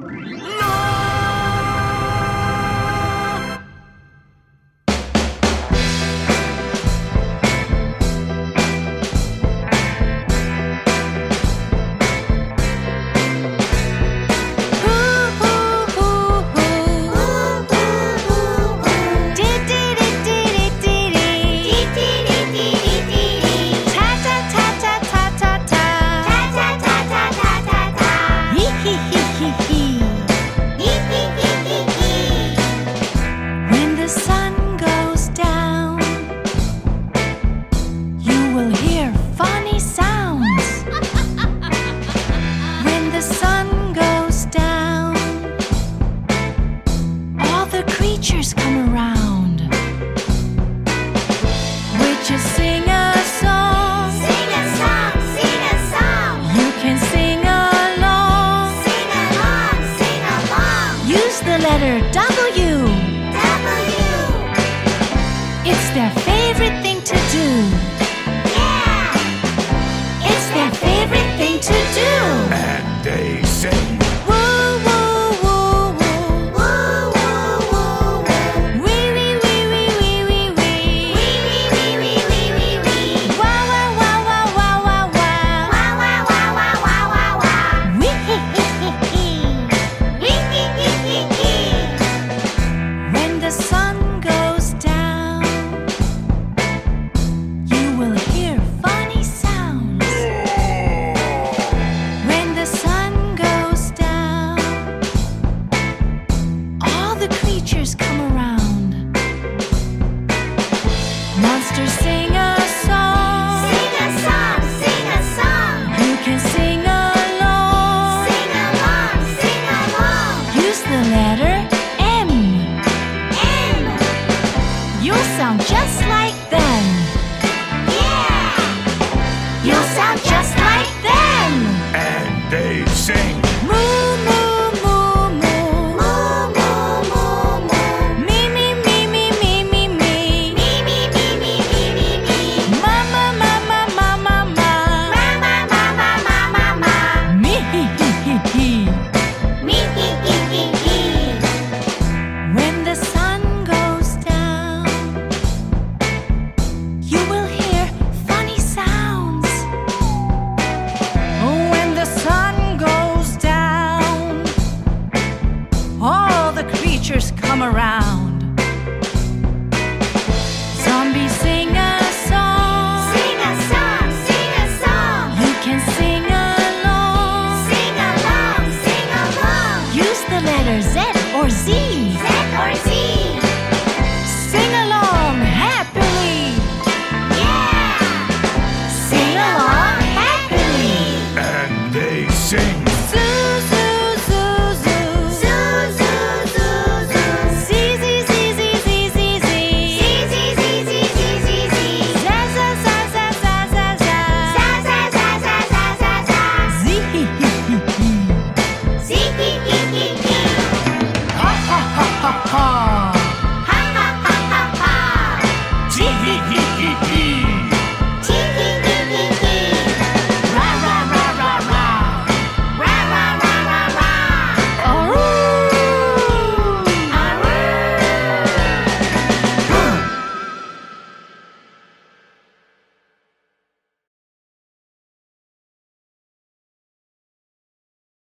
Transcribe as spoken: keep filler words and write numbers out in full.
When the sun goes down, you will hear funny sounds. When the sun goes down, all the creatures come around. We just sing a song. Sing a song, sing a song. You can sing along. Sing along, sing along. Use the letter W. W. It's their favorite thing to do. Yeah. It's their favorite thing to do. And they sing. Woo, woo, woo, woo. Woo, woo, woo, woo. Wee, wee, wee, wee, wee, wee, wee. Wee, wee, wee, wee, wee, wee, wee. Wah, wah, wah, wah, wah, wah, wah. Wah, wah, wah, wah, wah, wah, wah. Wee, hee, hee, hee, hee. Hee, hee, hee, hee, hee. When the sun goes down, you will hear funny sounds. When the sun goes down, all the creatures come around. Monsters sing a song. Sing a song, sing a song. You can sing along. Sing along, sing along. Use the letter M. M. You'll sound just like them. Yeah. You'll sound just like them. And they sing. Moo, moo, moo, moo. Moo, moo, moo, moo. Me, me, me, me, me, me, me. Me, me, me, me, me, me, me. Mama, mama, mama, ma. Mama, mama, mama, ma. Me, hee, hee, hee, hee. Me, hee, hee, hee, hee. When the sun goes down, you will hear funny sounds. Oh, when the sun goes down, all the creatures come around. Zombies sing a song. Sing a song, sing a song. You can sing along. Sing along, sing along. Use the letter Z or Z. Z or Z. Sing along happily. Yeah. Sing along happily. And they sing.